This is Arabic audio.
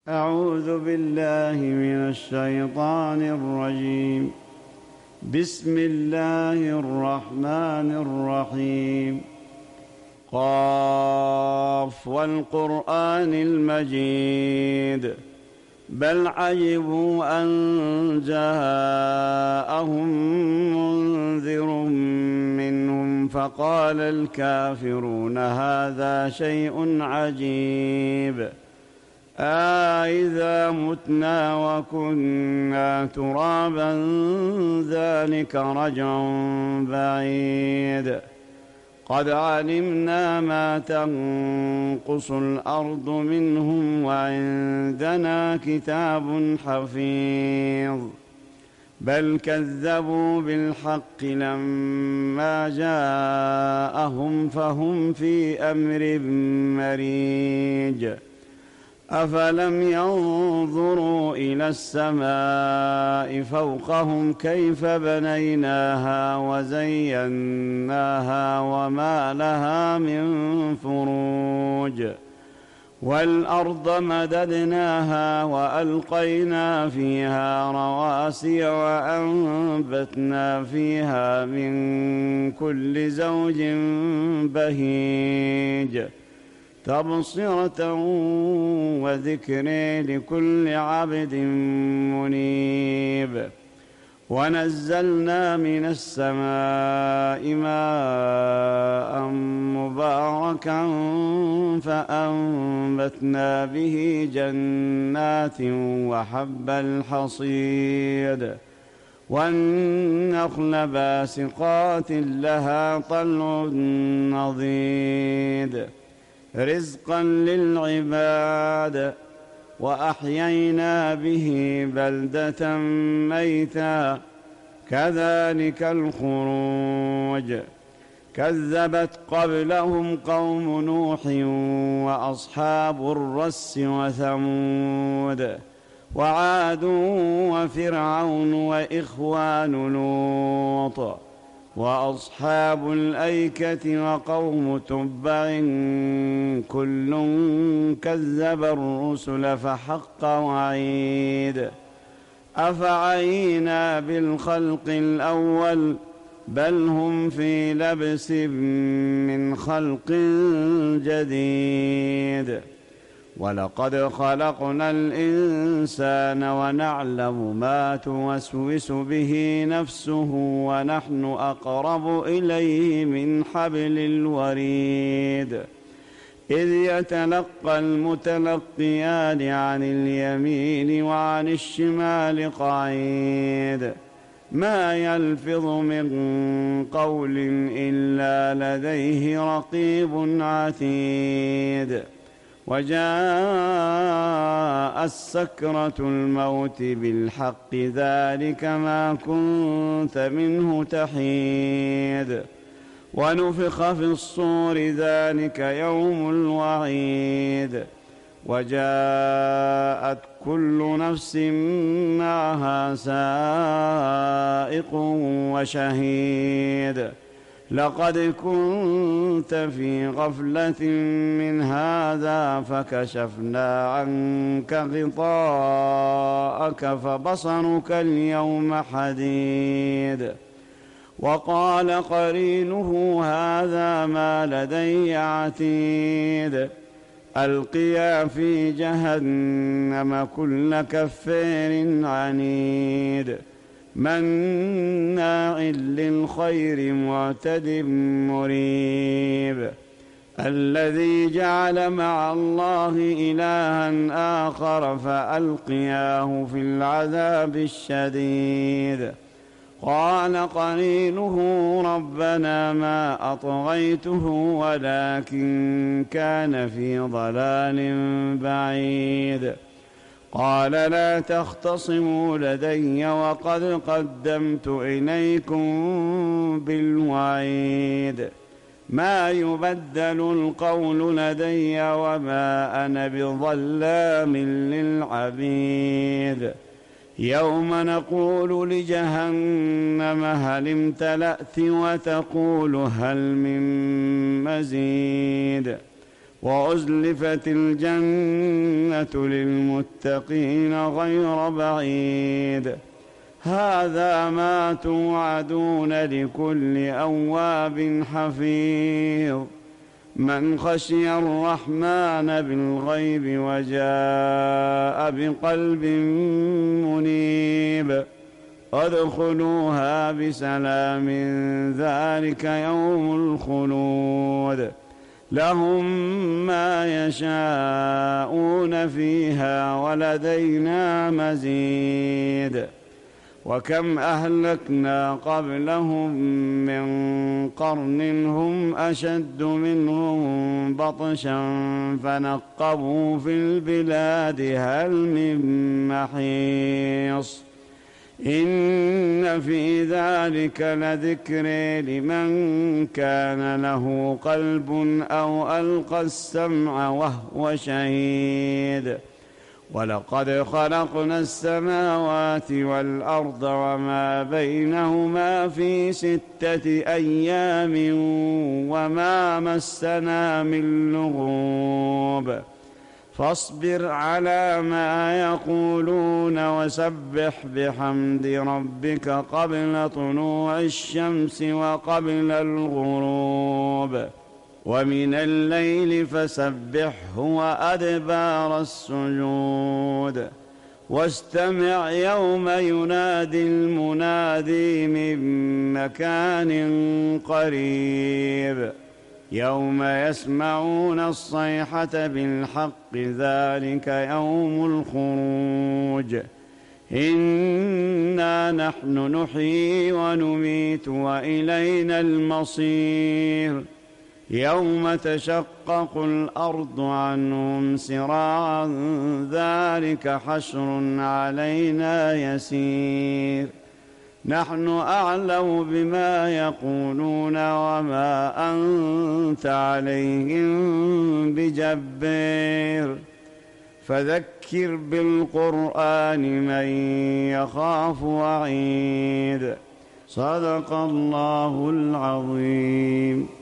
أعوذ بالله من الشيطان الرجيم. بسم الله الرحمن الرحيم. قاف والقرآن المجيد بل عجبوا أن جاءهم منذر منهم فقال الكافرون هذا شيء عجيب أإذا متنا وكنا ترابا ذلك رجع بعيد قد علمنا ما تنقص الأرض منهم وعندنا كتاب حفيظ بل كذبوا بالحق لما جاءهم فهم في أمر مريج أفلم ينظروا إلى السماء فوقهم كيف بنيناها وزيناها وما لها من فروج والأرض مددناها وألقينا فيها رواسي وأنبتنا فيها من كل زوج بهيج تبصرة وذكر لكل عبد منيب ونزلنا من السماء ماء مباركا فأنبتنا به جنات وحب الحصيد والنخل باسقات لها طلع نضيد رزقا للعباد وأحيينا به بلدة ميتا كذلك الخروج كذبت قبلهم قوم نوح وأصحاب الرس وثمود وعاد وفرعون وإخوان لوط وأصحاب الأيكة وقوم تبع كل كذب الرسل فحق وعيد أفعينا بالخلق الأول بل هم في لبس من خلق جديد ولقد خلقنا الإنسان ونعلم ما توسوس به نفسه ونحن أقرب إليه من حبل الوريد إذ يتلقى المتلقيان عن اليمين وعن الشمال قعيد ما يلفظ من قول إلا لديه رقيب عتيد وجاءت سكرة الموت بالحق ذلك ما كنت منه تحيد ونفخ في الصور ذلك يوم الوعيد وجاءت كل نفس معها سائق وشهيد لقد كنت في غفلة من هذا فكشفنا عنك غطاءك فبصرك اليوم حديد وقال قرينه هذا ما لدي عتيد ألقيا في جهنم كل كفار عنيد مناع للخير معتد مريب الذي جعل مع الله إلها آخر فألقياه في العذاب الشديد قال قرينه ربنا ما أطغيته ولكن كان في ضلال بعيد قال لا تختصموا لدي وقد قدمت إليكم بالوعيد ما يبدل القول لدي وما أنا بظلام للعبيد يوم نقول لجهنم هل امتلأت وتقول هل من مزيد وأزلفت الجنة للمتقين غير بعيد. هذا ما توعدون لكل أواب حفيظ من خشي الرحمن بالغيب وجاء بقلب منيب. ادخلوها بسلام ذلك يوم الخلود لهم ما يشاءون فيها ولدينا مزيد. وكم أهلكنا قبلهم من قرن هم أشد منهم بطشا فنقبوا في البلاد هل من محيص. إن في ذلك لذكر لمن كان له قلب أو ألقى السمع وهو شهيد. ولقد خلقنا السماوات والأرض وما بينهما في 6 أيام وما مسنا من لغوب. فاصبر على ما يقولون وسبح بحمد ربك قبل طلوع الشمس وقبل الغروب ومن الليل فسبحه وأدبار السجود. واستمع يوم ينادي المنادي من مكان قريب يوم يسمعون الصيحة بالحق ذلك يوم الخروج. إنا نحن نحيي ونميت وإلينا المصير. يوم تشقق الأرض عنهم سراعا ذلك حشر علينا يسير. نحن أعلم بما يقولون وما أنت عليهم بجبار. فذكر بالقرآن من يخاف وعيد. صدق الله العظيم.